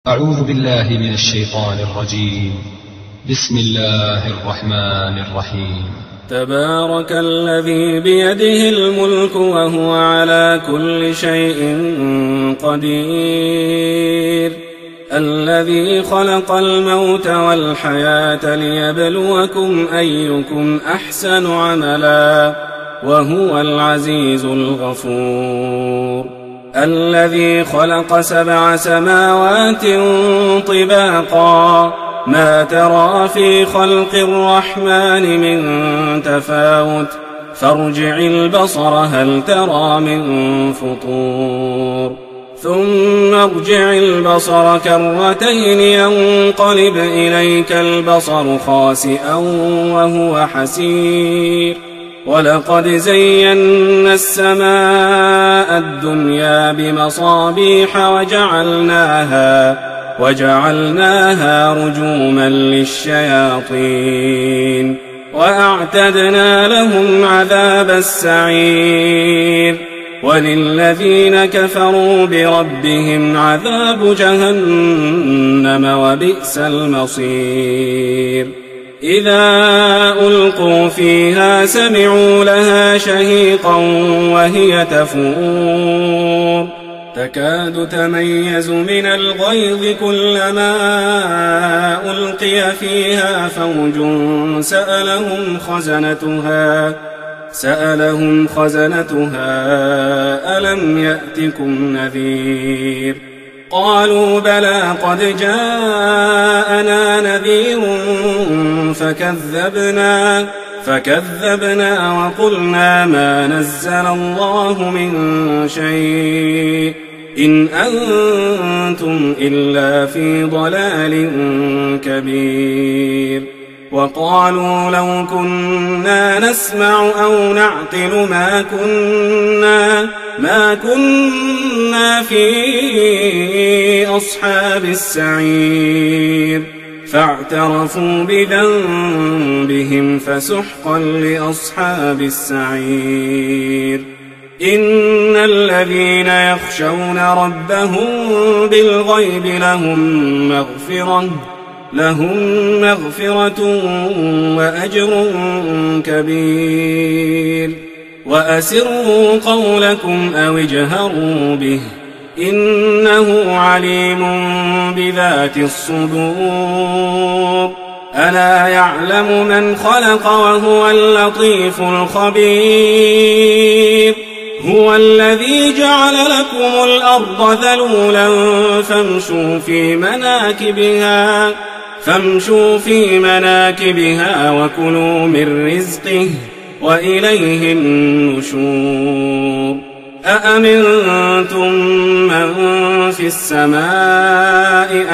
أعوذ بالله من الشيطان الرجيم. بسم الله الرحمن الرحيم. تبارك الذي بيده الملك وهو على كل شيء قدير، الذي خلق الموت والحياة ليبلوكم أيكم أحسن عملا وهو العزيز الغفور، الذي خلق 7 سماوات طباقا ما ترى في خلق الرحمن من تفاوت فارجع البصر هل ترى من فطور، ثم ارجع البصر كرتين ينقلب إليك البصر خاسئا وهو حسير، ولقد زينا السماء الدنيا بمصابيح وجعلناها رجوما للشياطين، وأعتدنا لهم عذاب السعير، وللذين كفروا بربهم عذاب جهنم وبئس المصير. إذا ألقوا فيها سمعوا لها شهيقا وهي تفور، تكاد تميز من الغيظ كلما ألقي فيها فوج سألهم خزنتها ألم يأتكم نذير؟ قالوا بلى قد جاءنا نذير فكذبنا وقلنا ما نزل الله من شيء إن أنتم إلا في ضلال كبير، وقالوا لو كنا نسمع أو نعقل ما كنا في أصحاب السعير، فاعترفوا بذنبهم فسحقا لأصحاب السعير. إن الذين يخشون ربهم بالغيب لهم مغفرة وأجر كبير، وأسروا قولكم أو اجهروا به إنه عليم بذات الصدور. ألا يعلم من خلق وهو اللطيف الخبير، هو الذي جعل لكم الأرض ذلولا فامشوا في مناكبها وكلوا من رزقه وإليه النشور. أأمنتم من في السماء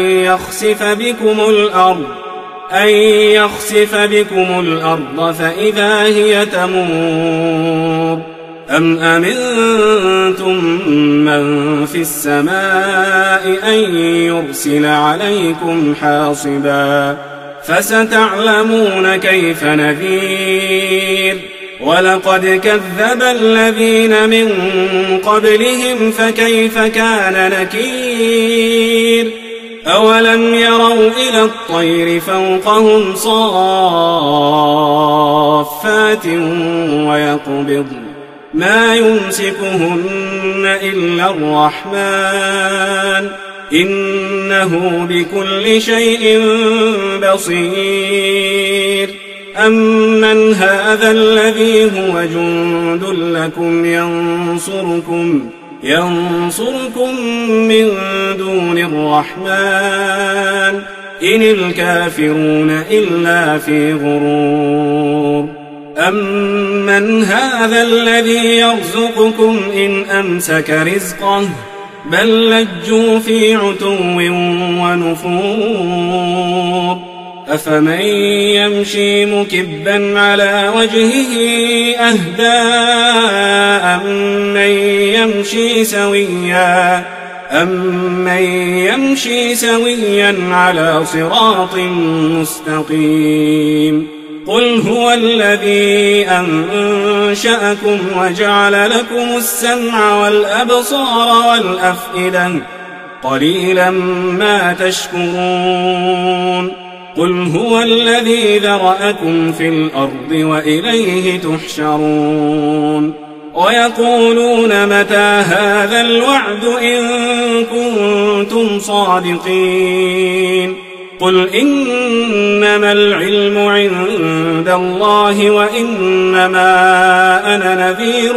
أن يخسف بكم الأرض فإذا هي تمور، أم أمنتم من في السماء أن يرسل عليكم حاصبا فستعلمون كيف نذير. ولقد كذب الذين من قبلهم فكيف كان نكير. أولم يروا إلى الطير فوقهم صافات ويقبضن ما يمسكهن إلا الرحمن إنه بكل شيء بصير. أمن هذا الذي هو جند لكم ينصركم من دون الرحمن إن الكافرون إلا في غرور. أمن هذا الذي يرزقكم إن أمسك رزقه بل لجوا في عتو ونفور. أفمن يمشي مكبا على وجهه أهدى أمن يمشي سويا على صراط مستقيم. قل هو الذي أنشأكم وجعل لكم السمع والأبصار والأفئدة قليلا ما تشكرون قل هو الذي ذرأكم في الأرض وإليه تحشرون ويقولون متى هذا الوعد إن كنتم صادقين قل إنما العلم عند الله وإنما أنا نذير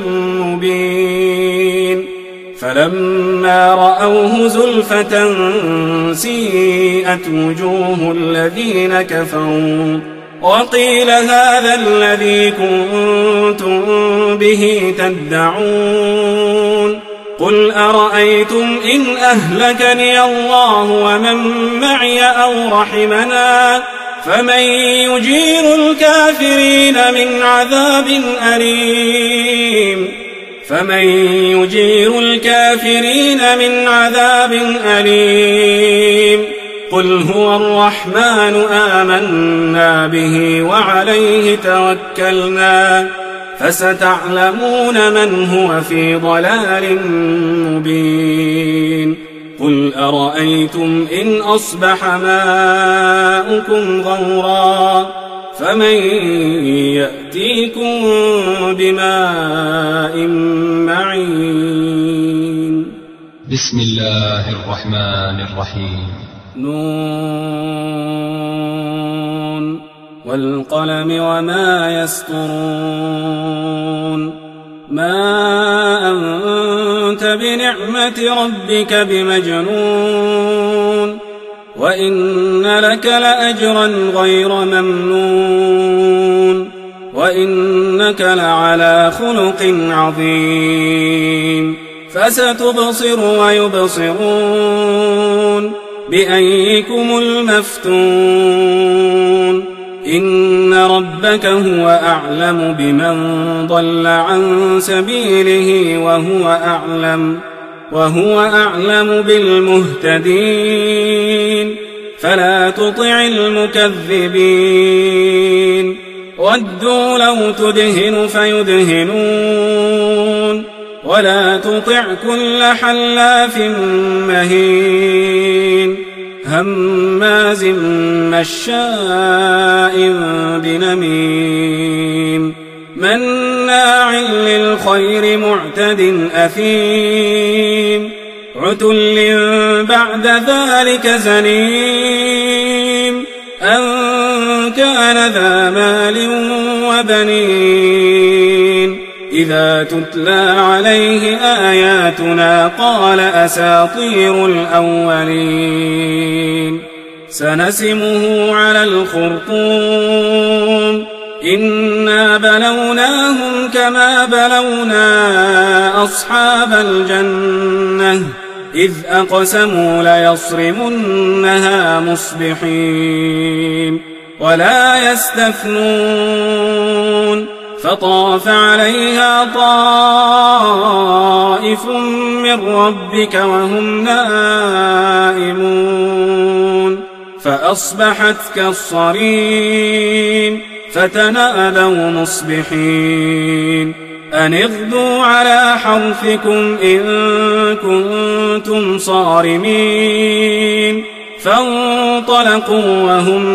مبين فلما رأوه زلفة سيئت وجوه الذين كفروا وقيل هذا الذي كنتم به تدعون قل أرأيتم إن أهلكني الله ومن معي أو رحمنا فمن يجير الكافرين من عذاب أليم قل هو الرحمن آمنا به وعليه توكلنا فستعلمون من هو في ضلال مبين قل أرأيتم إن أصبح ماؤكم غورا فمن يأتيكم بماء معين بسم الله الرحمن الرحيم نون والقلم وما يسطرون ما أنت بنعمة ربك بمجنون وإن لك لأجرا غير ممنون وإنك لعلى خلق عظيم فستبصر ويبصرون بأيكم المفتون إن ربك هو أعلم بمن ضل عن سبيله وهو أعلم بالمهتدين فلا تطع المكذبين ودوا لو تدهن فيدهنون ولا تطع كل حلاف مهين هماز مشاء بنميم مناع للخير معتد أثيم عتل بعد ذلك زنيم أن كان ذا مال وبنين إذا تتلى عليه آياتنا قال أساطير الأولين سنسمه على الخرطوم إنا بلوناهم كما بلونا أصحاب الجنة إذ أقسموا ليصرمنها مصبحين ولا يستثنون فطاف عليها طائف من ربك وهم نائمون فأصبحت كالصريم فتنادوا مصبحين أن اغدوا على حرثكم إن كنتم صارمين فانطلقوا وهم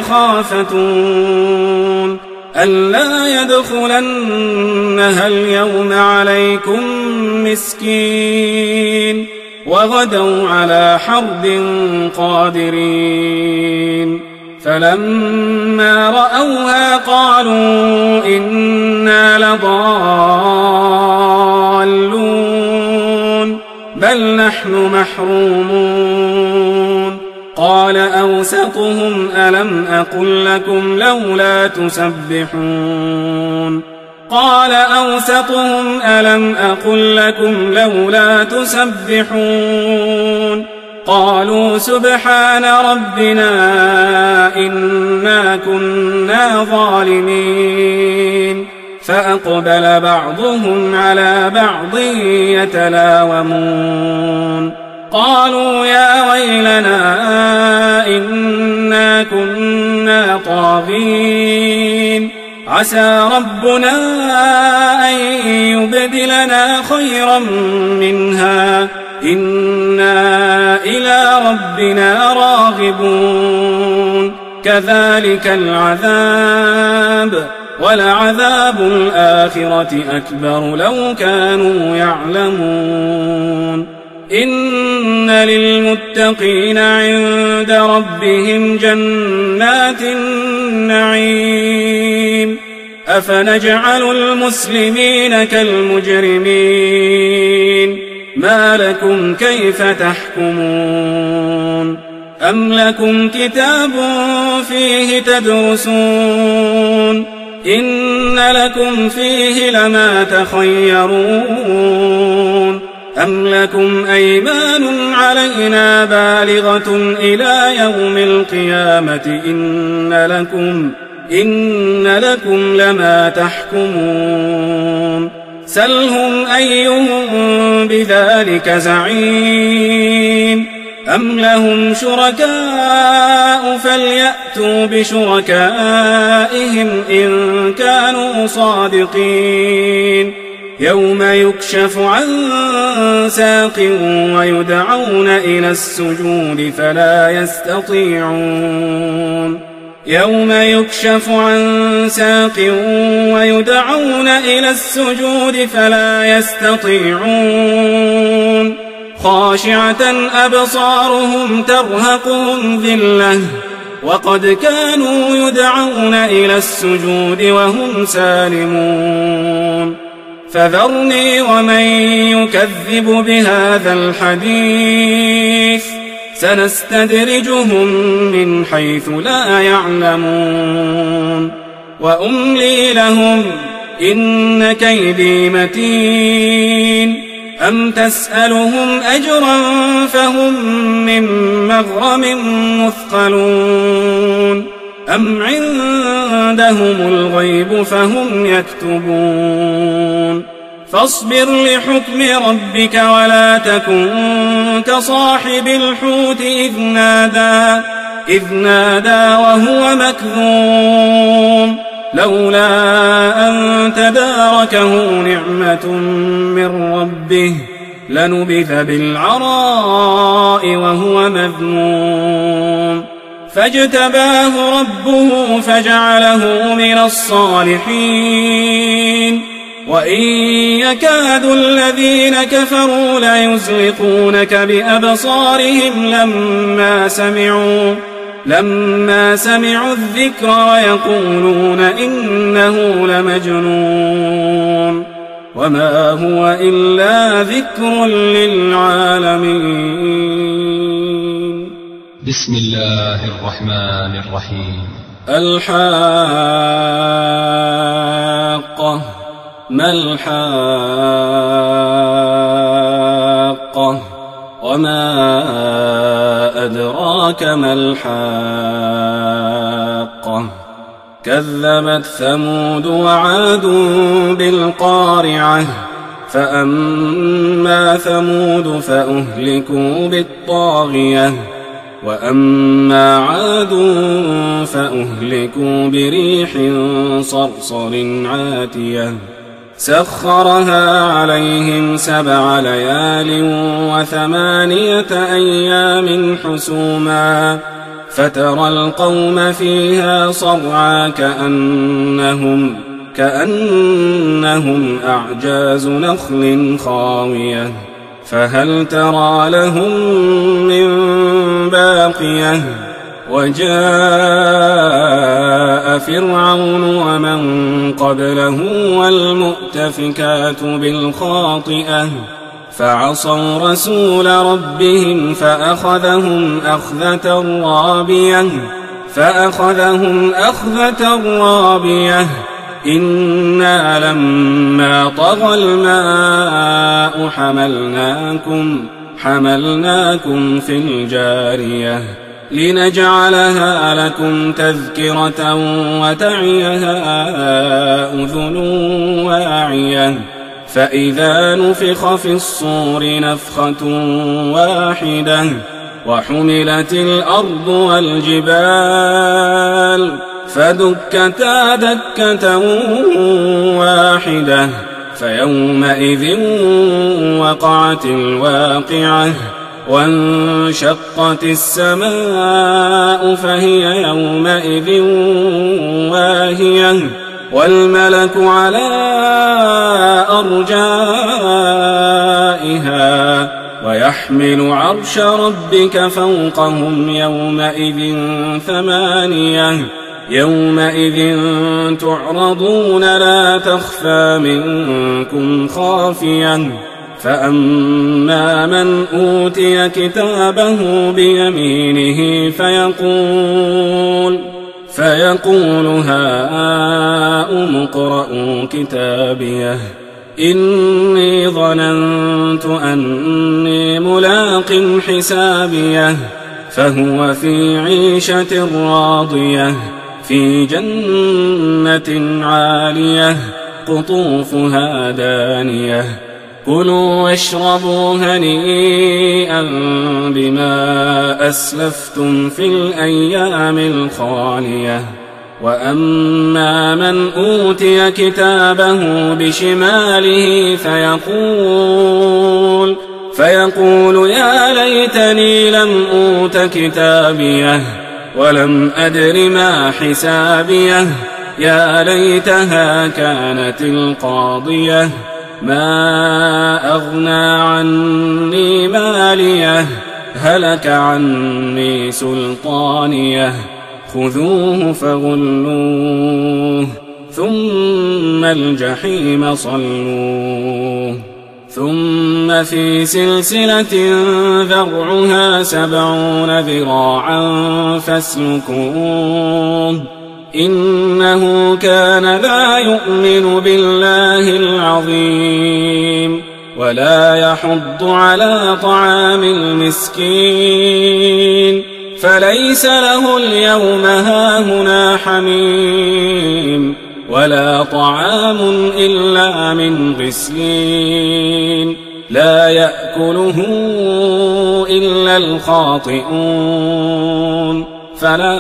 يتخافتون ألا يدخلنها اليوم عليكم مسكين وغدوا على حرد قادرين فلما رأوها قالوا إنا لضالون بل نحن محرومون قال أوسطهم ألم أقل لكم لولا تسبحون قالوا سبحان ربنا إنا كنا ظالمين فأقبل بعضهم على بعض يتلاومون قالوا يا ويلنا إنا كنا طاغين عسى ربنا أن يبدلنا خيرا منها إنا إلى ربنا راغبون كذلك العذاب ولعذاب الآخرة أكبر لو كانوا يعلمون إن للمتقين عند ربهم جنات النعيم أفنجعل المسلمين كالمجرمين ما لكم كيف تحكمون أم لكم كتاب فيه تدرسون إن لكم فيه لما تخيرون أم لكم أيمان علينا بالغة إلى يوم القيامة إن لكم لما تحكمون سلهم أيهم بذلك زعيم أم لهم شركاء فليأتوا بشركائهم إن كانوا صادقين يوم يكشف عن ساق ويدعون إلى السجود فلا يستطيعون يوم يكشف عن ساق ويدعون إلى السجود فلا يستطيعون خاشعة أبصارهم ترهقهم ذلة وقد كانوا يدعون إلى السجود وهم سالمون فذرني ومن يكذب بهذا الحديث سنستدرجهم من حيث لا يعلمون وأملي لهم إن كيدي متين أم تسألهم أجرا فهم من مغرم مثقلون أم عندهم الغيب فهم يكتبون فاصبر لحكم ربك ولا تكن كصاحب الحوت إذ نادى وهو مكذوم لولا أن تداركه نعمة من ربه لنبذ بالعراء وهو مذموم فاجتباه ربه فجعله من الصالحين وإن يكاد الذين كفروا ليزلقونك بأبصارهم لما سمعوا الذكر ويقولون إنه لمجنون وما هو إلا ذكر للعالمين. بسم الله الرحمن الرحيم. الحاقة ما الحاقة وما أدراك ما الحاقة كذبت ثمود وعاد بالقارعة فأما ثمود فأهلكوا بالطاغية وأما عاد فأهلكوا بريح صرصر عاتية سخرها عليهم 7 ليال و8 أيام حسوما فترى القوم فيها صرعى كأنهم أعجاز نخل خاوية فهل ترى لهم من باقية وجاء فرعون ومن قبله والمؤتفكات بالخاطئة فعصوا رسول ربهم فأخذهم أخذة رابية إنا لما طغى الماء حملناكم في الجارية لنجعلها لكم تذكرة وتعيها أذن واعية فإذا نفخ في الصور نفخة واحدة وحملت الأرض والجبال فدكتا دكة واحدة فيومئذ وقعت الواقعة وانشقت السماء فهي يومئذ واهية والملك على أرجائها ويحمل عرش ربك فوقهم يومئذ ثمانية يومئذ تعرضون لا تخفى منكم خافية فأما من أوتي كتابه بيمينه فيقول هاؤم اقرءوا كتابيه إني ظننت أني ملاق حسابيه فهو في عيشة راضية في جنة عالية قطوفها دانية كلوا واشربوا هنيئا بما أسلفتم في الأيام الخالية وأما من أوتي كتابه بشماله فيقول يا ليتني لم أوت كتابيه ولم أدر ما حسابيه يا ليتها كانت القاضية ما أغنى عني ماليه هلك عني سلطانيه خذوه فغلوه ثم الجحيم صلوه ثم في سلسلة ذرعها 70 ذراعا فاسلكوه إنه كان لا يؤمن بالله العظيم ولا يحض على طعام المسكين فليس له اليوم هاهنا حميم ولا طعام إلا من غسلين لا يأكله إلا الخاطئون فلا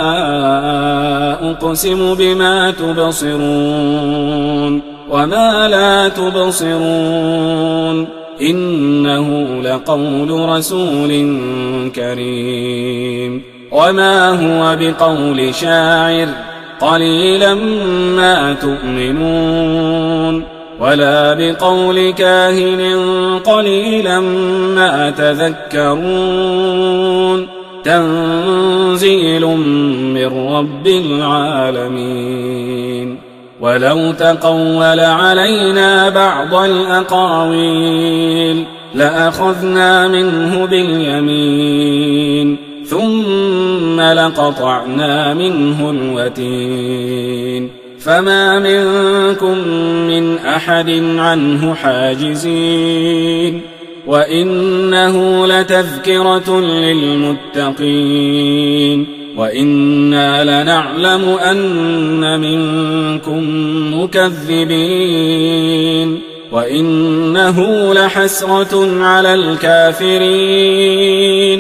أقسم بما تبصرون وما لا تبصرون إنه لقول رسول كريم وما هو بقول شاعر قليلا ما تؤمنون ولا بقول كاهن قليلا ما تذكرون تنزيل من رب العالمين ولو تقول علينا بعض الأقاويل لأخذنا منه باليمين ثم لقطعنا منه الوتين فما منكم من أحد عنه حاجزين وإنه لتذكرة للمتقين وإنا لنعلم أن منكم مكذبين وإنه لحسرة على الكافرين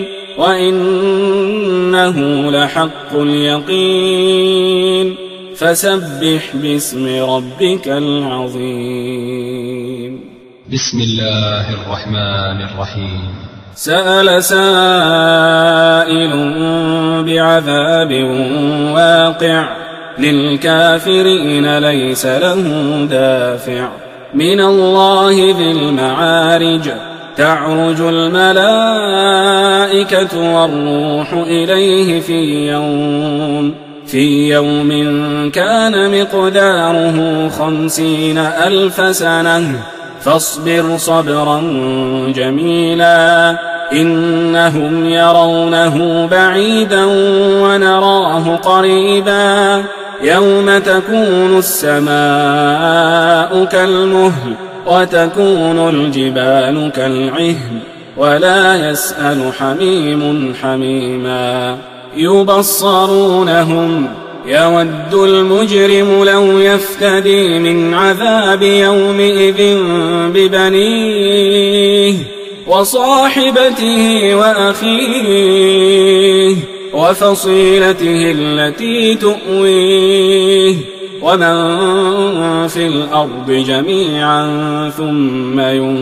وإنه لحق اليقين فسبح باسم ربك العظيم بسم الله الرحمن الرحيم سأل سائل بعذاب واقع للكافرين ليس له دافع من الله ذي المعارج تعرج الملائكة والروح إليه في يوم كان مقداره 50,000 سنة فاصبر صبرا جميلا إنهم يرونه بعيدا ونراه قريبا يوم تكون السماء كالمهل وتكون الجبال كالعهن ولا يسأل حميم حميما يبصرونهم يود المجرم لو يفتدي من عذاب يومئذ ببنيه وصاحبته وأخيه وفصيلته التي تؤويه ومن في الأرض جميعا ثم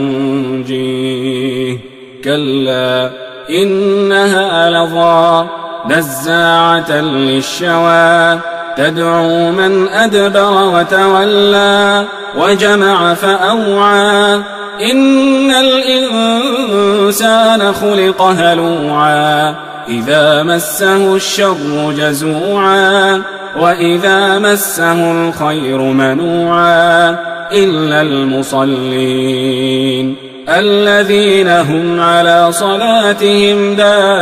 ينجيه كلا إنها لظى نزاعة للشوى تدعو من أدبر وتولى وجمع فأوعى إن الإنسان خلق هلوعا إذا مسه الشر جزوعا وإذا مسه الخير منوعا إلا المصلين الذين هم على صلاتهم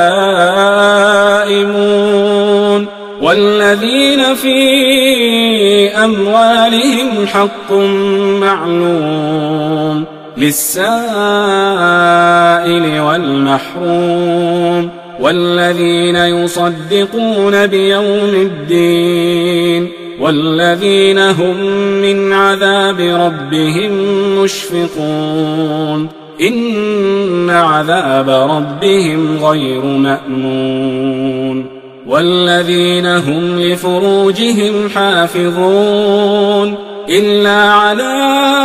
دائمون والذين في أموالهم حق معلوم للسائل والمحروم والذين يصدقون بيوم الدين والذين هم من عذاب ربهم مشفقون إن عذاب ربهم غير مأمون والذين هم لفروجهم حافظون إلا على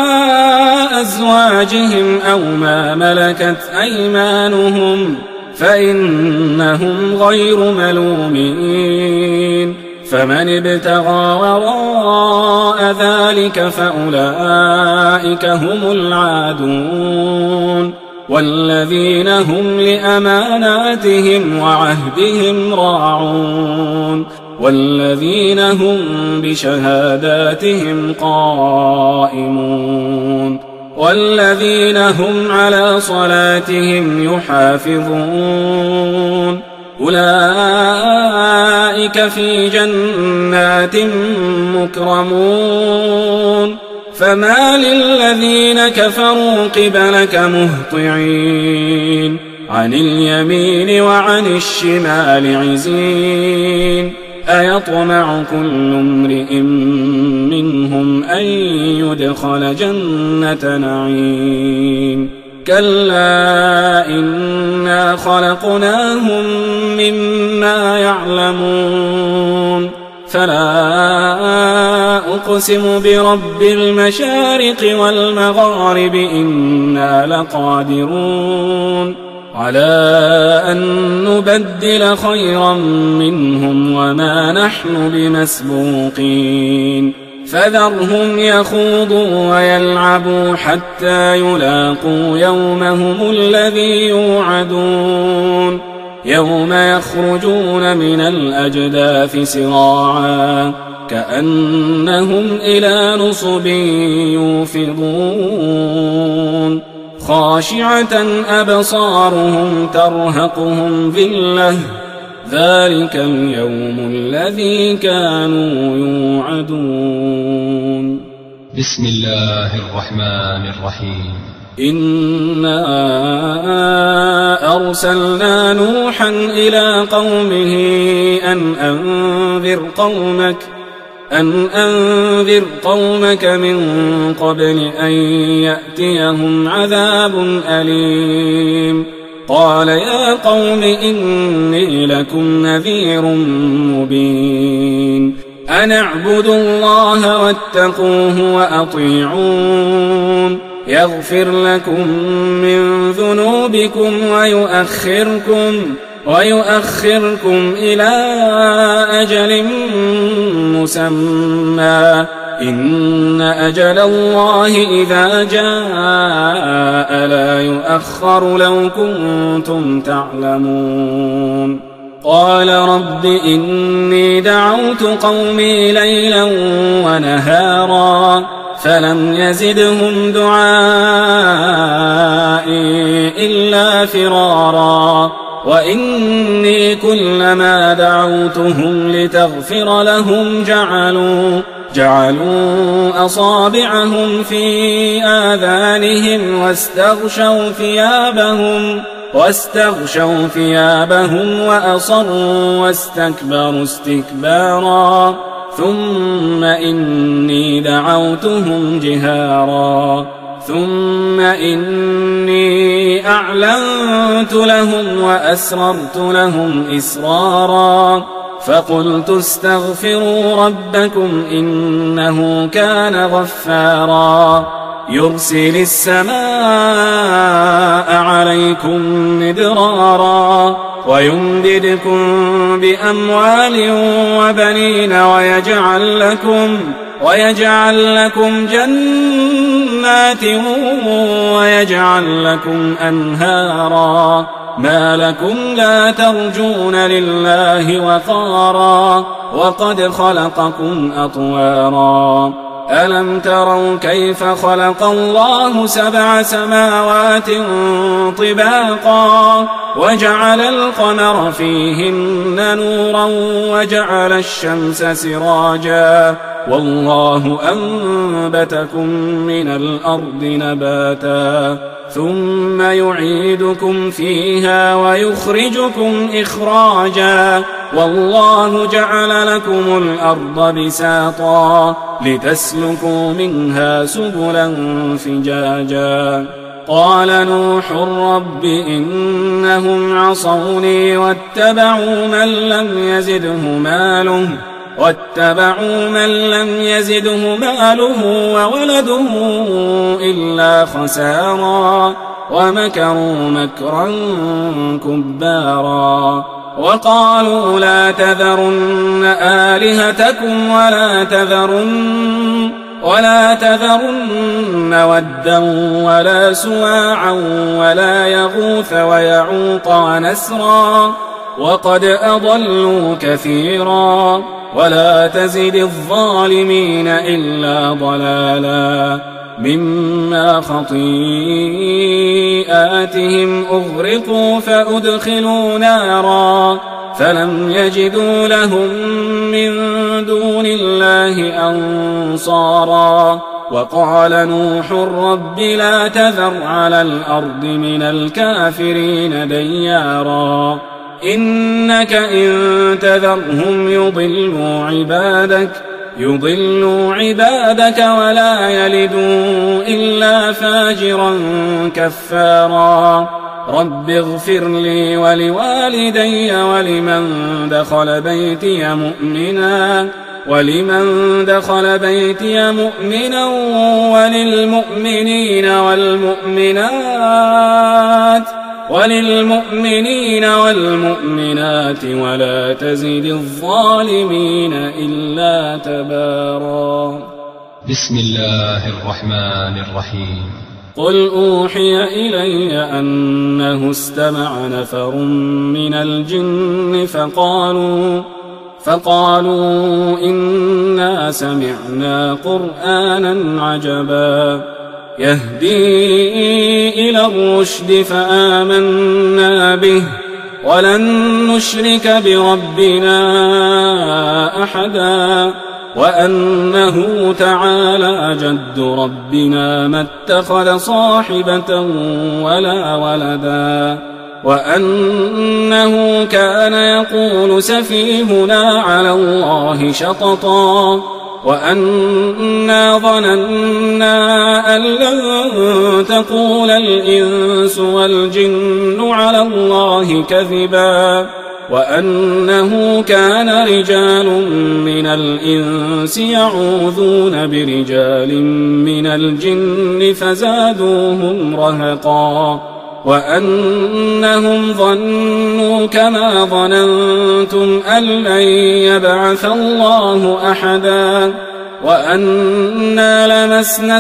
أزواجهم أو ما ملكت أيمانهم فإنهم غير ملومين فمن ابتغى وراء ذلك فأولئك هم العادون والذين هم لأماناتهم وعهدهم راعون والذين هم بشهاداتهم قائمون والذين هم على صلاتهم يحافظون أولئك في جنات مكرمون فما للذين كفروا قبلك مهطعين عن اليمين وعن الشمال عزين أيطمع كل امرئ منهم أن يدخل جنة نعيم كلا إنا خلقناهم مما يعلمون فلا أقسم برب المشارق والمغارب إنا لقادرون على أن نبدل خيرا منهم وما نحن بمسبوقين فذرهم يخوضوا ويلعبوا حتى يلاقوا يومهم الذي يوعدون يوم يخرجون من الأجداث سراعا كأنهم إلى نصب يوفضون خاشعة أبصارهم ترهقهم ذلة ذلك اليوم الذي كانوا يوعدون بسم الله الرحمن الرحيم إنا أرسلنا نوحا إلى قومه أن أنذر قومك من قبل أن يأتيهم عذاب أليم قال يا قوم إني لكم نذير مبين أن اعبدوا الله واتقوه وأطيعون يغفر لكم من ذنوبكم ويؤخركم إلى أجل مسمى إن أجل الله إذا جاء لا يؤخر لو كنتم تعلمون قال رب إني دعوت قومي ليلا ونهارا فلم يزدهم دعائي إلا فرارا وإني كلما دعوتهم لتغفر لهم جعلوا أصابعهم في آذانهم واستغشوا ثيابهم وأصروا واستكبروا استكبارا ثم إني دعوتهم جهارا ثم إني أعلنت لهم وأسررت لهم إسرارا فقلت استغفروا ربكم إنه كان غفارا يرسل السماء عليكم مدرارا ويمددكم بأموال وبنين ويجعل لكم جنات ويجعل لكم أنهارا ما لكم لا ترجون لله وقارا وقد خلقكم أطوارا ألم تروا كيف خلق الله 7 سماوات طباقا وجعل القمر فيهن نورا وجعل الشمس سراجا والله أنبتكم من الأرض نباتا ثم يعيدكم فيها ويخرجكم إخراجا والله جعل لكم الأرض بساطا لتسلكوا منها سبلا فجاجا قال نوح رب إنهم عصوني واتبعوا من لم يزده ماله وولده إلا خسارا ومكروا مكرا كبارا وقالوا لا تذرن آلهتكم ولا تذرن ودا ولا سواعا ولا يغوث ويعوق ونسرا وقد أضلوا كثيرا ولا تزد الظالمين إلا ضلالا مما خطيئاتهم أغرقوا فأدخلوا نارا فلم يجدوا لهم من دون الله أنصارا وقال نوح رب لا تذر على الأرض من الكافرين ديارا إنك إن تذرهم يضلوا عبادك ولا يلدوا إلا فاجرا كفارا رب اغفر لي ولوالدي ولمن دخل بيتي مؤمنا وللمؤمنين والمؤمنات ولا تزد الظالمين إلا تبارا بسم الله الرحمن الرحيم قل أوحي إلي أنه استمع نفر من الجن فقالوا إنا سمعنا قرآنا عجبا يهدي إلى الرشد فآمنا به ولن نشرك بربنا أحدا وأنه تعالى جد ربنا ما اتخذ صاحبة ولا ولدا وأنه كان يقول سفيهنا على الله شططا وأنا ظننا أن لن تقول الإنس والجن على الله كذبا وأنه كان رجال من الإنس يعوذون برجال من الجن فزادوهم رهقا وأنهم ظنوا كما ظننتم أن لن يبعث الله أحدا وأنا لمسنا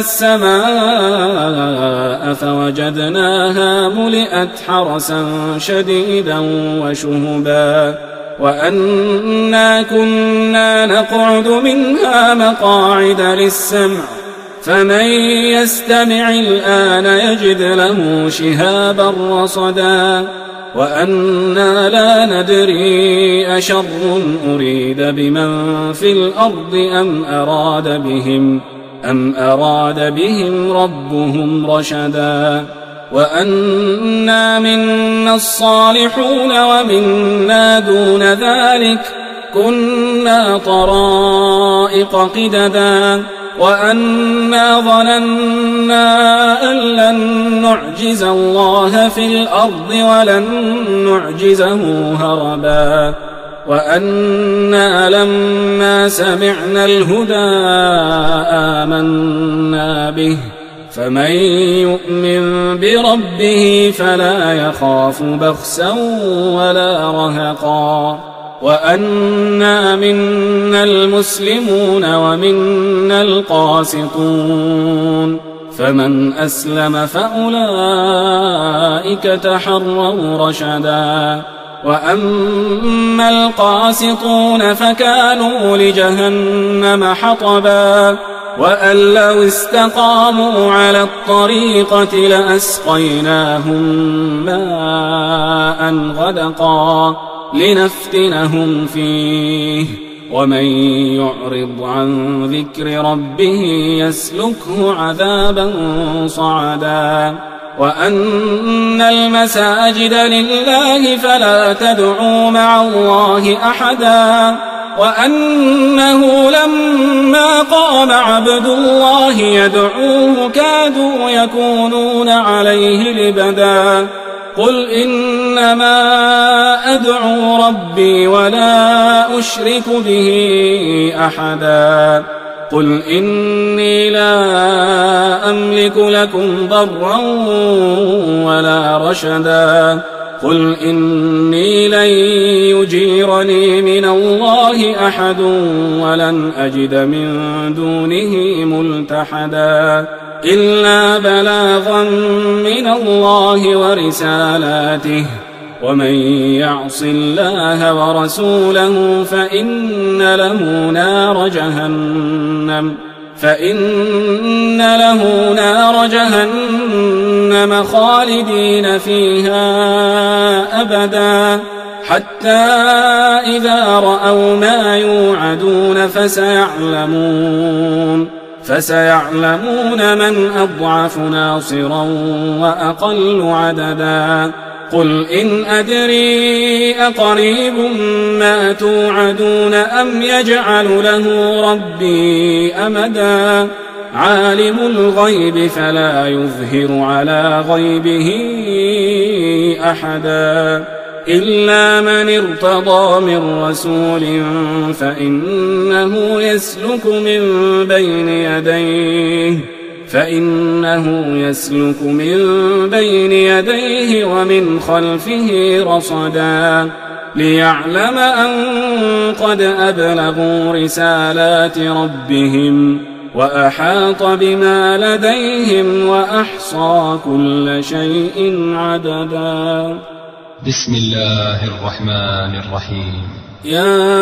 السماء فوجدناها ملئت حرسا شديدا وشهبا وأنا كنا نقعد منها مقاعد للسمع فمن يستمع الآن يجد له شهابا رصدا وأنا لا ندري أشر أريد بمن في الأرض أم أراد بهم ربهم رشدا وأنا منا الصالحون ومنا دون ذلك كنا طرائق قددا وأنا ظننا أن لن نعجز الله في الأرض ولن نعجزه هربا وأنا لما سمعنا الهدى آمنا به فمن يؤمن بربه فلا يخاف بخسا ولا رهقا وأنا منا المسلمون ومنا القاسطون فمن أسلم فأولئك تحروا رشدا وأما القاسطون فكانوا لجهنم حطبا وأن لو استقاموا على الطريقة لأسقيناهم ماء غدقا لنفتنهم فيه ومن يعرض عن ذكر ربه يسلكه عذابا صعدا وأن المساجد لله فلا تدعوا مع الله أحدا وأنه لما قام عبد الله يدعوه كادوا يكونون عليه لبدا قل إنما أدعو ربي ولا أشرك به أحدا قل إني لا أملك لكم ضرا ولا رشدا قل إني لن يجيرني من الله أحد ولن أجد من دونه ملتحدا إلا بلاغا من الله ورسالاته ومن يعص الله ورسوله فإن له نار جهنم خالدين فيها أبدا حتى إذا رأوا ما يوعدون فسيعلمون من أضعف ناصرا وأقل عددا قل إن أدري أقريب ما توعدون أم يجعل له ربي أمدا عالم الغيب فلا يظهر على غيبه أحدا إلا من ارتضى من رسول فإنه يسلك من بين يديه ومن خلفه رصدا ليعلم أن قد أبلغوا رسالات ربهم وأحاط بما لديهم وأحصى كل شيء عددا بسم الله الرحمن الرحيم يا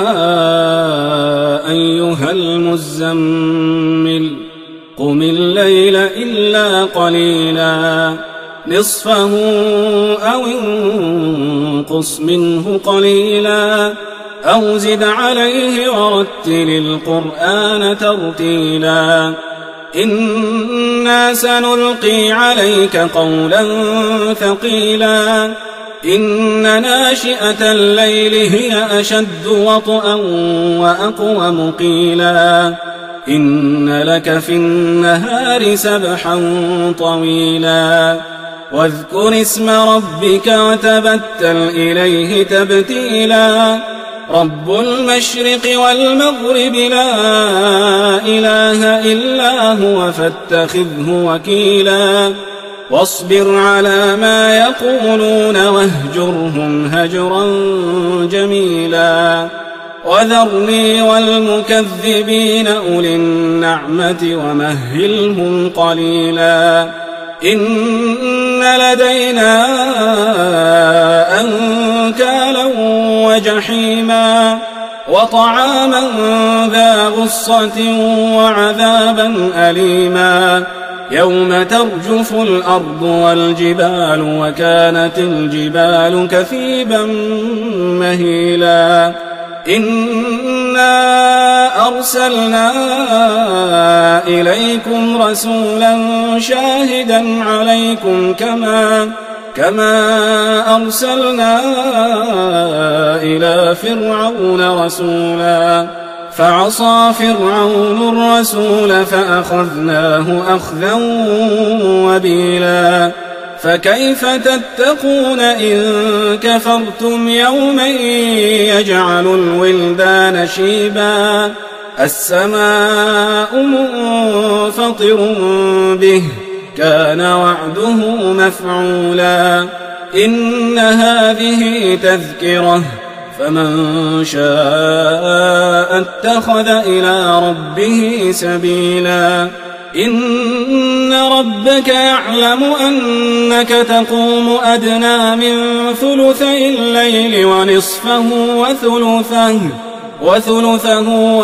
أيها المزمل قم الليل إلا قليلا نصفه أو انقص منه قليلا أو زد عليه ورتل القرآن ترتيلا إنا سنلقي عليك قولا ثقيلا إن ناشئة الليل هي أشد وطئا وأقوم قيلا إن لك في النهار سبحا طويلا واذكر اسم ربك وتبتل إليه تبتيلا رب المشرق والمغرب لا إله إلا هو فاتخذه وكيلا واصبر على ما يقولون واهجرهم هجرا جميلا وذرني والمكذبين أولي النعمة ومهلهم قليلا إن لدينا أنكالا وجحيما وطعاما ذا غصة وعذابا أليما يوم ترجف الأرض والجبال وكانت الجبال كثيبا مهيلا إنا أرسلنا إليكم رسولا شاهدا عليكم كما أرسلنا إلى فرعون رسولا فعصى فرعون الرسول فأخذناه أخذا وبيلا فكيف تتقون إن كفرتم يوما يجعل الولدان شيبا السماء منفطر به كان وعده مفعولا إن هذه تذكرة فمن شاء اتخذ إلى ربه سبيلا إن ربك يعلم أنك تقوم أدنى من ثلثي الليل ونصفه وثلثه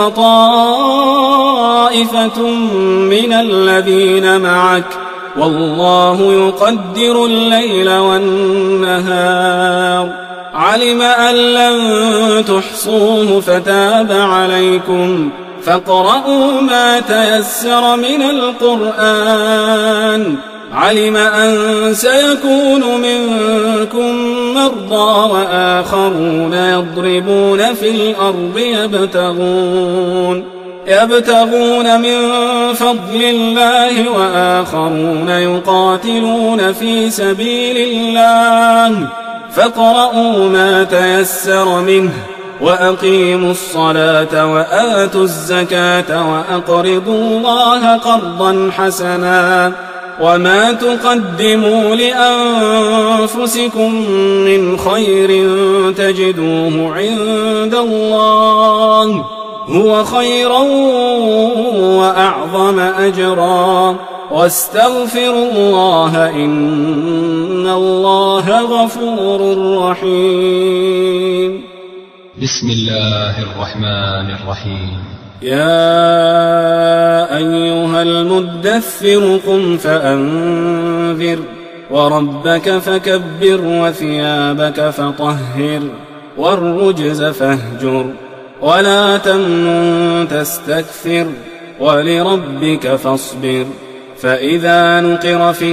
وطائفة من الذين معك والله يقدر الليل والنهار علم أن لن تحصوه فتاب عليكم فاقرؤوا ما تيسر من القرآن علم أن سيكون منكم مرضى وآخرون يضربون في الأرض يبتغون من فضل الله وآخرون يقاتلون في سبيل الله فاقرؤوا ما تيسر منه وأقيموا الصلاة وآتوا الزكاة وأقرضوا الله قرضا حسنا وما تقدموا لأنفسكم من خير تجدوه عند الله هو خيرا وأعظم أجرا واستغفروا الله إن الله غفور رحيم بسم الله الرحمن الرحيم يا أيها المدثر قم فأنذر وربك فكبر وثيابك فطهر والرجز فاهجر ولا تمنن تستكثر ولربك فاصبر فإذا نقر في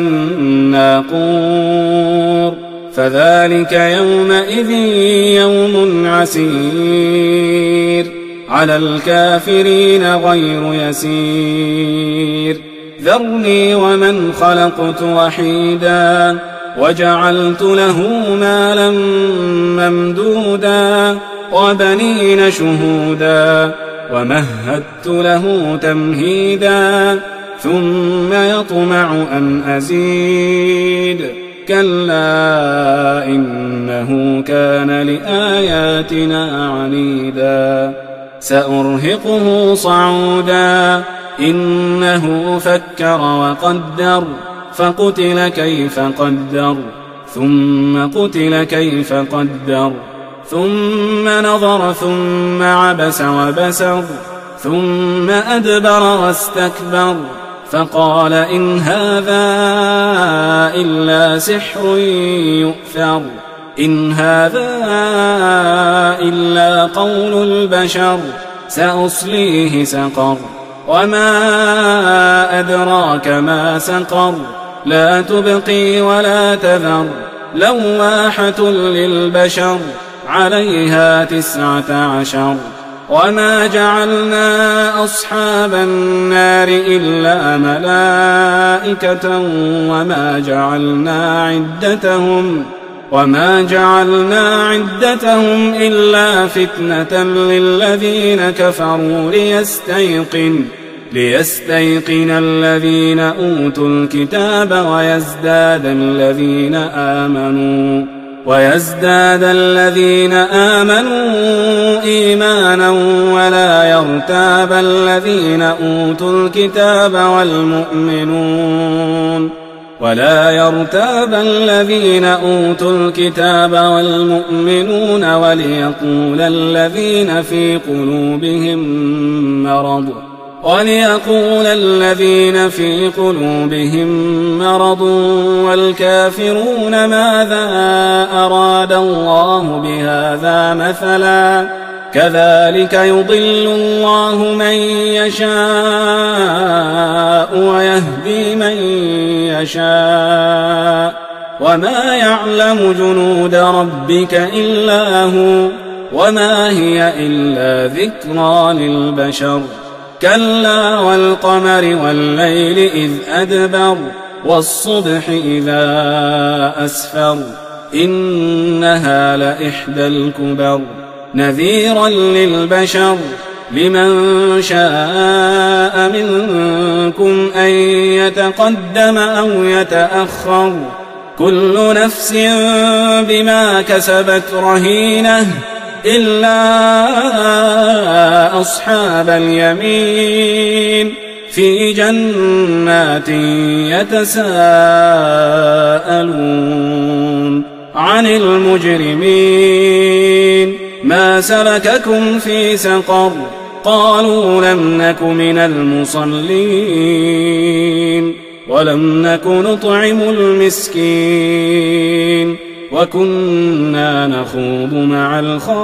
الناقور فذلك يومئذ يوم عسير على الكافرين غير يسير ذرني ومن خلقت وحيدا وجعلت له مالا ممدودا وبنين شهودا ومهدت له تمهيدا ثم يطمع أن أزيد كلا إنه كان لآياتنا عنيدا سأرهقه صعودا إنه فكر وقدر فقتل كيف قدر ثم قتل كيف قدر ثم نظر ثم عبس وبسر ثم أدبر واستكبر فقال إن هذا إلا سحر يؤثر إن هذا إلا قول البشر سأصليه سقر وما أدراك ما سقر لا تبقي ولا تذر لواحة للبشر عليها 19 وما جعلنا أصحاب النار إلا ملائكة وما جعلنا عدتهم إلا فتنة للذين كفروا ليستيقن الذين أوتوا الكتاب ويزداد الذين آمنوا إيمانا ولا يرتاب الذين أوتوا الكتاب والمؤمنون وليقول الذين في قلوبهم مرض والكافرون ماذا أراد الله بهذا مثلا كذلك يضل الله من يشاء ويهدي من يشاء وما يعلم جنود ربك إلا هو وما هي إلا ذكرى للبشر كلا والقمر والليل إذ أدبر والصبح إذا أسفر إنها لإحدى الكبر نذيرا للبشر لمن شاء منكم أن يتقدم أو يتأخر كل نفس بما كسبت رهينة إلا أصحاب اليمين في جنات يتساءلون عن المجرمين ما سلككم في سقر قالوا لم نك من المصلين ولم نك نطعم المسكين وكنا نخوض مع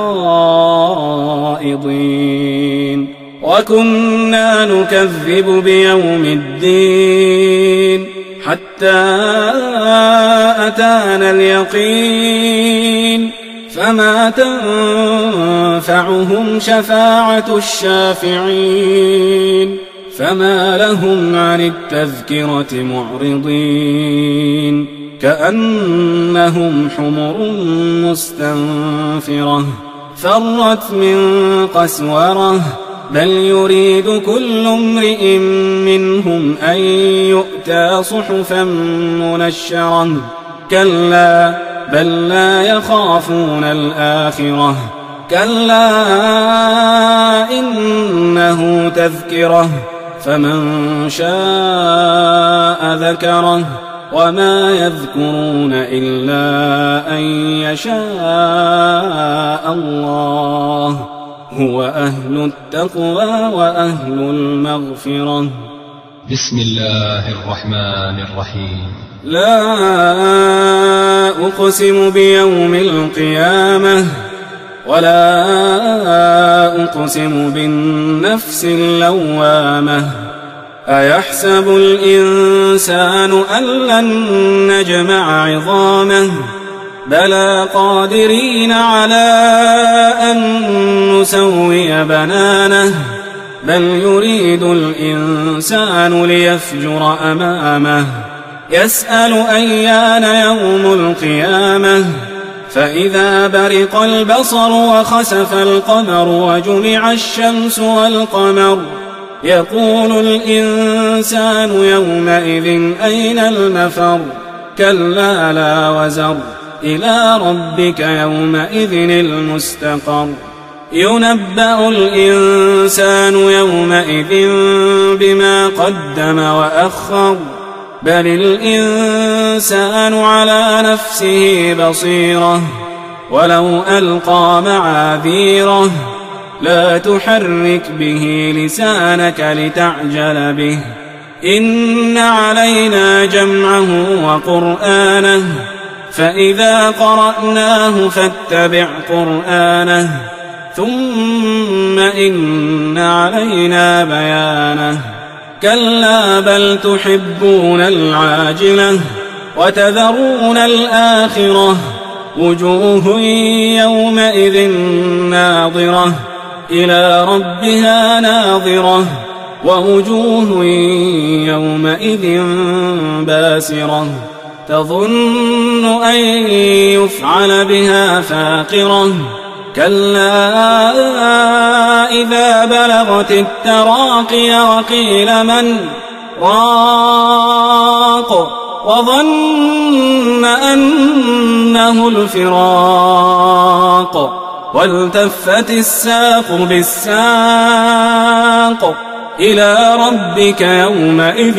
الخائضين وكنا نكذب بيوم الدين حتى أتانا اليقين فما تنفعهم شفاعة الشافعين فما لهم عن التذكرة معرضين كأنهم حمر مستنفرة فرت من قسورة بل يريد كل امرئ منهم أن يؤتى صحفا منشرة كلا بل لا يخافون الآخرة كلا إنه تذكرة فمن شاء ذكره وما يذكرون إلا أن يشاء الله هو أهل التقوى وأهل المغفرة. بسم الله الرحمن الرحيم. لا أقسم بيوم القيامة ولا أقسم بالنفس اللوامة أيحسب الإنسان أن لن نجمع عظامه بلى قادرين على أن نسوي بنانه بل يريد الإنسان ليفجر أمامه يسأل أيان يوم القيامة فإذا برق البصر وخسف القمر وجمع الشمس والقمر يقول الإنسان يومئذ أين المفر كلا لا وزر إلى ربك يومئذ المستقر ينبأ الإنسان يومئذ بما قدم وأخر بل الإنسان على نفسه بصيرة ولو ألقى معاذيره لا تحرك به لسانك لتعجل به إن علينا جمعه وقرآنه فإذا قرأناه فاتبع قرآنه ثم إن علينا بيانه كلا بل تحبون العاجلة وتذرون الآخرة وجوه يومئذ ناظرة إلى ربها ناظرة ووجوه يومئذ باسرة تظن أن يفعل بها فاقرة كلا إذا بلغت التراقي وقيل من راق وظن أنه الفراق والتفت الساق بالساق إلى ربك يومئذ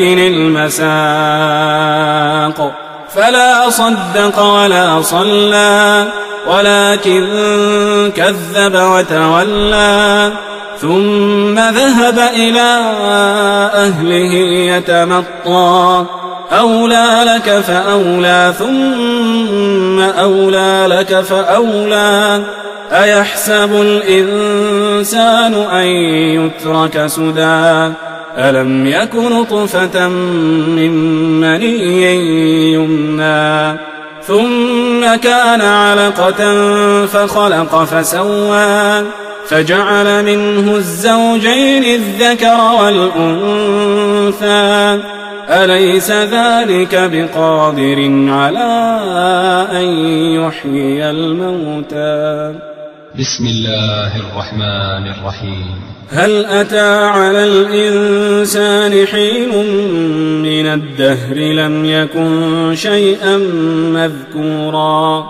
المساق فلا صدق ولا صلى ولكن كذب وتولى ثم ذهب إلى أهله يتمطى أولى لك فأولى ثم أولى لك فأولى أيحسب الإنسان أن يترك سدى ألم يك نطفة من مني يمنى ثم كان علقة فخلق فسوى فجعل منه الزوجين الذكر والأنثى أليس ذلك بقادر على أن يحيي الموتى بسم الله الرحمن الرحيم هل أتى على الإنسان حين من الدهر لم يكن شيئا مذكورا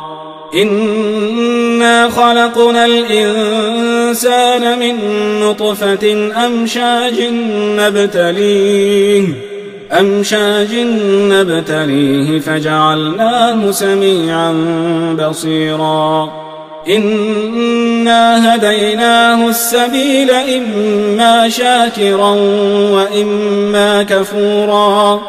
إنا خلقنا الإنسان من نطفة أمشاج نبتليه فجعلناه سميعا بصيرا إنا هديناه السبيل إما شاكرا وإما كفورا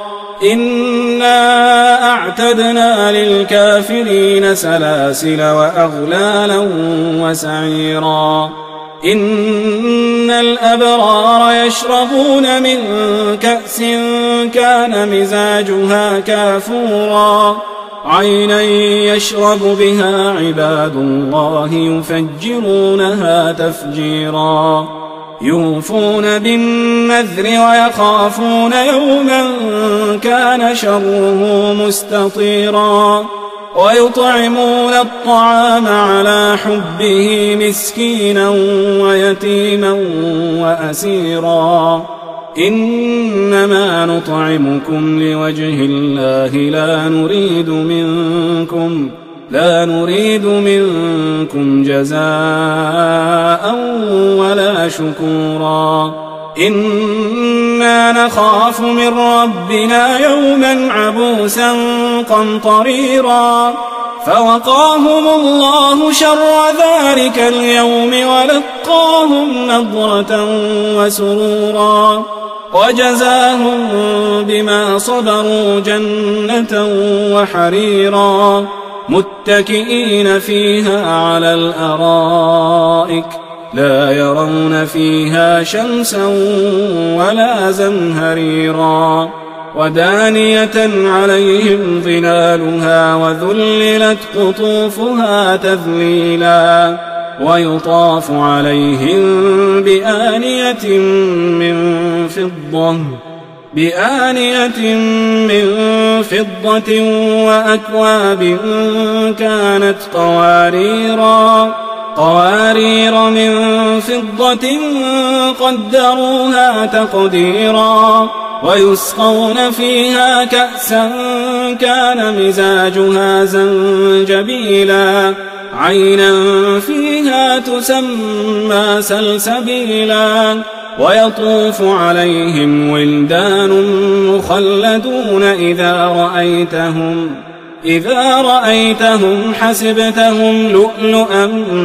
إنا أعتدنا للكافرين سلاسل وأغلالا وسعيرا إن الأبرار يشربون من كأس كان مزاجها كافورا عينا يشرب بها عباد الله يفجرونها تفجيرا يوفون بالنذر ويخافون يوما كان شره مستطيرا ويطعمون الطعام على حبه مسكينا ويتيما وأسيرا إنما نطعمكم لوجه الله لا نريد منكم جزاء ولا شكورا إنا نخاف من ربنا يوما عبوسا قمطريرا فوقاهم الله شر ذلك اليوم ولقاهم نضرة وسرورا وجزاهم بما صبروا جنة وحريرا متكئين فيها على الأرائك لا يرون فيها شمسا ولا زمهريرا ودانية عليهم ظلالها وذللت قطوفها تذليلا ويطاف عليهم بآنية من فضة وأكواب كانت قوارير من فضة قدروها تقديرا ويسقون فيها كأسا كان مزاجها زنجبيلا عينا فيها تسمى سلسبيلا ويطوف عليهم ولدان مخلدون إذا رأيتهم حسبتهم لؤلؤا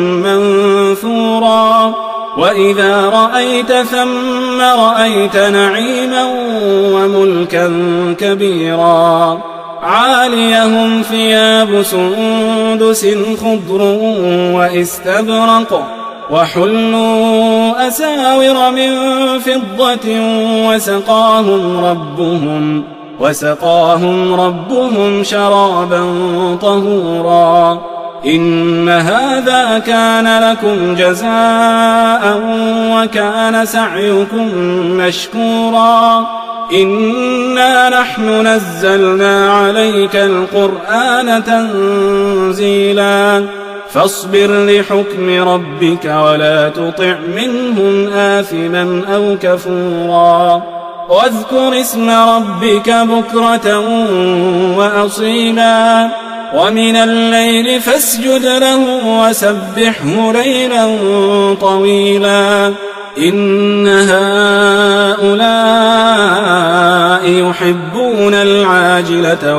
منثورا وإذا رأيت ثم رأيت نعيما وملكا كبيرا عاليهم ثياب سندس خضر واستبرق وحلوا أساور من فضة وسقاهم ربهم شرابا طهورا إن هذا كان لكم جزاء وكان سعيكم مشكورا إنا نحن نزلنا عليك القرآن تنزيلا فاصبر لحكم ربك ولا تطع منهم آثما أو كفورا واذكر اسم ربك بكرة وأصيلا ومن الليل فاسجد له وسبحه ليلا طويلا إن هؤلاء يحبون العاجلة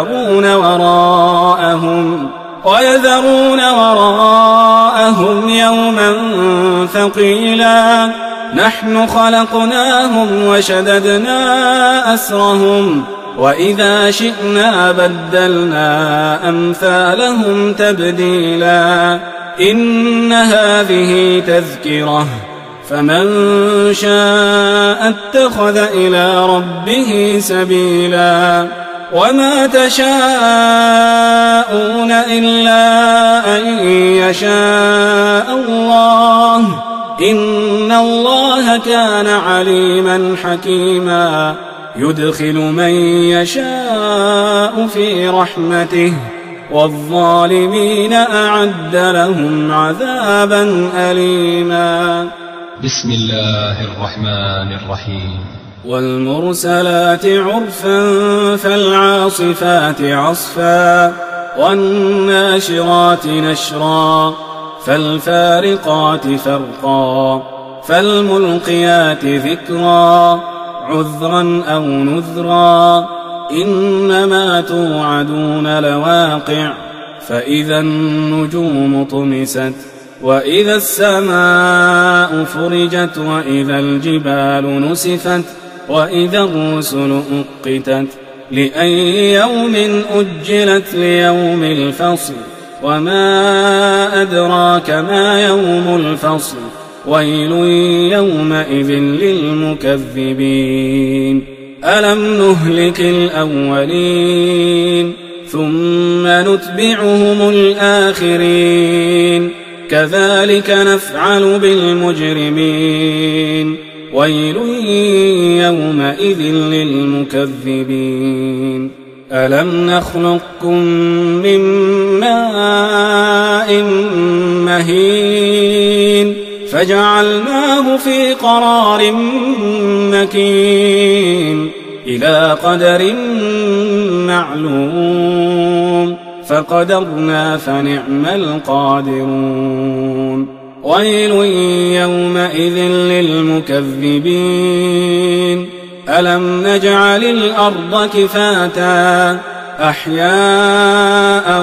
ويذرون وراءهم يوما ثقيلا نحن خلقناهم وشددنا أسرهم وإذا شئنا بدلنا أمثالهم تبديلا إن هذه تذكرة فمن شاء اتخذ إلى ربه سبيلا وما تشاءون إلا أن يشاء الله إن الله كان عليما حكيما يدخل من يشاء في رحمته والظالمين أعد لهم عذابا أليما. بسم الله الرحمن الرحيم. والمرسلات عرفا فالعاصفات عصفا والناشرات نشرا فالفارقات فرقا فالملقيات ذكرا عذرا أو نذرا إنما توعدون لواقع فإذا النجوم طمست وإذا السماء فرجت وإذا الجبال نسفت وإذا الرسل أقتت لأي يوم أجلت ليوم الفصل وما أدراك ما يوم الفصل ويل يومئذ للمكذبين ألم نهلك الأولين ثم نتبعهم الآخرين كذلك نفعل بالمجرمين ويل يومئذ للمكذبين ألم نخلقكم من ماء مهين فجعلناه في قرار مكين إلى قدر معلوم فقدرنا فنعم القادرون ويل يومئذ للمكذبين ألم نجعل الأرض كفاتا أحياء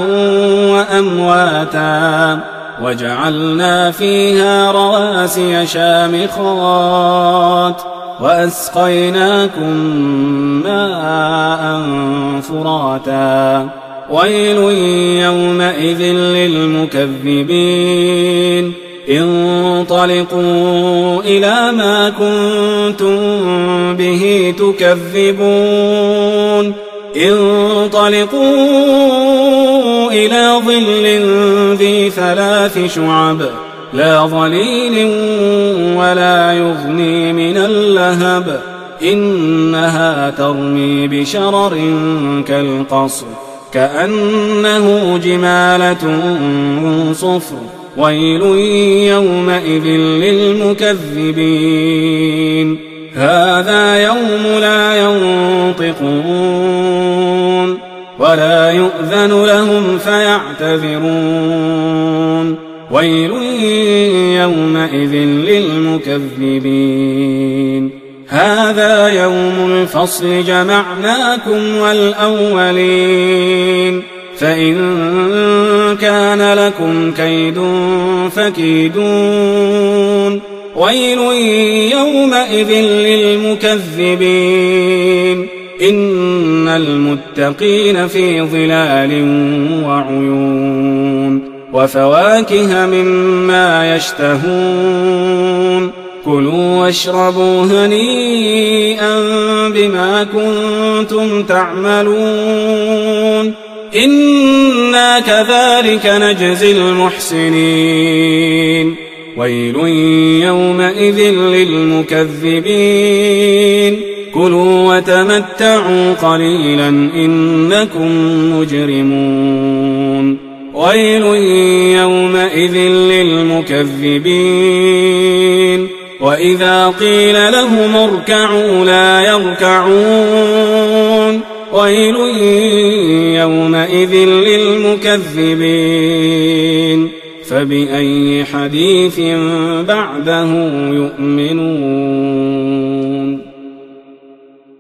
وأمواتا وجعلنا فيها رواسي شامخات وأسقيناكم ماء فراتا ويل يومئذ للمكذبين انطلقوا إلى ما كنتم به تكذبون انطلقوا إلى ظل ذي 3 شعب لا ظليل ولا يغني من اللهب إنها ترمي بشرر كالقصر كأنه جمالة صفر ويل يومئذ للمكذبين هذا يوم لا ينطقون ولا يؤذن لهم فيعتذرون ويل يومئذ للمكذبين هذا يوم الفصل جمعناكم والأولين فإن كان لكم كيد فكيدون ويل يومئذ للمكذبين إن المتقين في ظلال وعيون وفواكه مما يشتهون كلوا واشربوا هنيئا بما كنتم تعملون إنا كذلك نجزي المحسنين ويل يومئذ للمكذبين كلوا وتمتعوا قليلا إنكم مجرمون ويل يومئذ للمكذبين وإذا قيل لهم اركعوا لا يركعون ويل يومئذ للمكذبين فبأي حديث بعده يؤمنون